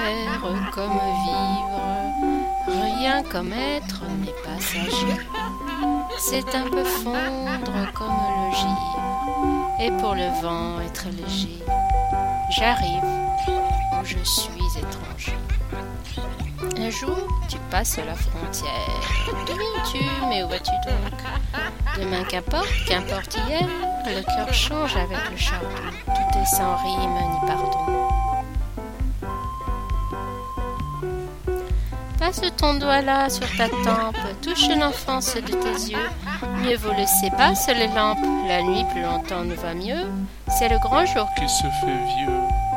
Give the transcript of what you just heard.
faire comme vivre, rien comme être n'est passager. C'est un peu fondre comme le givre, et pour le vent être léger. J'arrive où je suis étranger. Un jour, tu passes la frontière. D'où viens-tu, mais où vas-tu donc? Demain, qu'importe hier, le cœur change avec le charbon. Tout est sans rime ni pardon. Passe ton doigt là sur ta tempe, touche l'enfance de tes yeux. Mieux vaut laisser basses les lampes, la nuit plus longtemps nous va mieux. C'est le grand jour qui se fait vieux.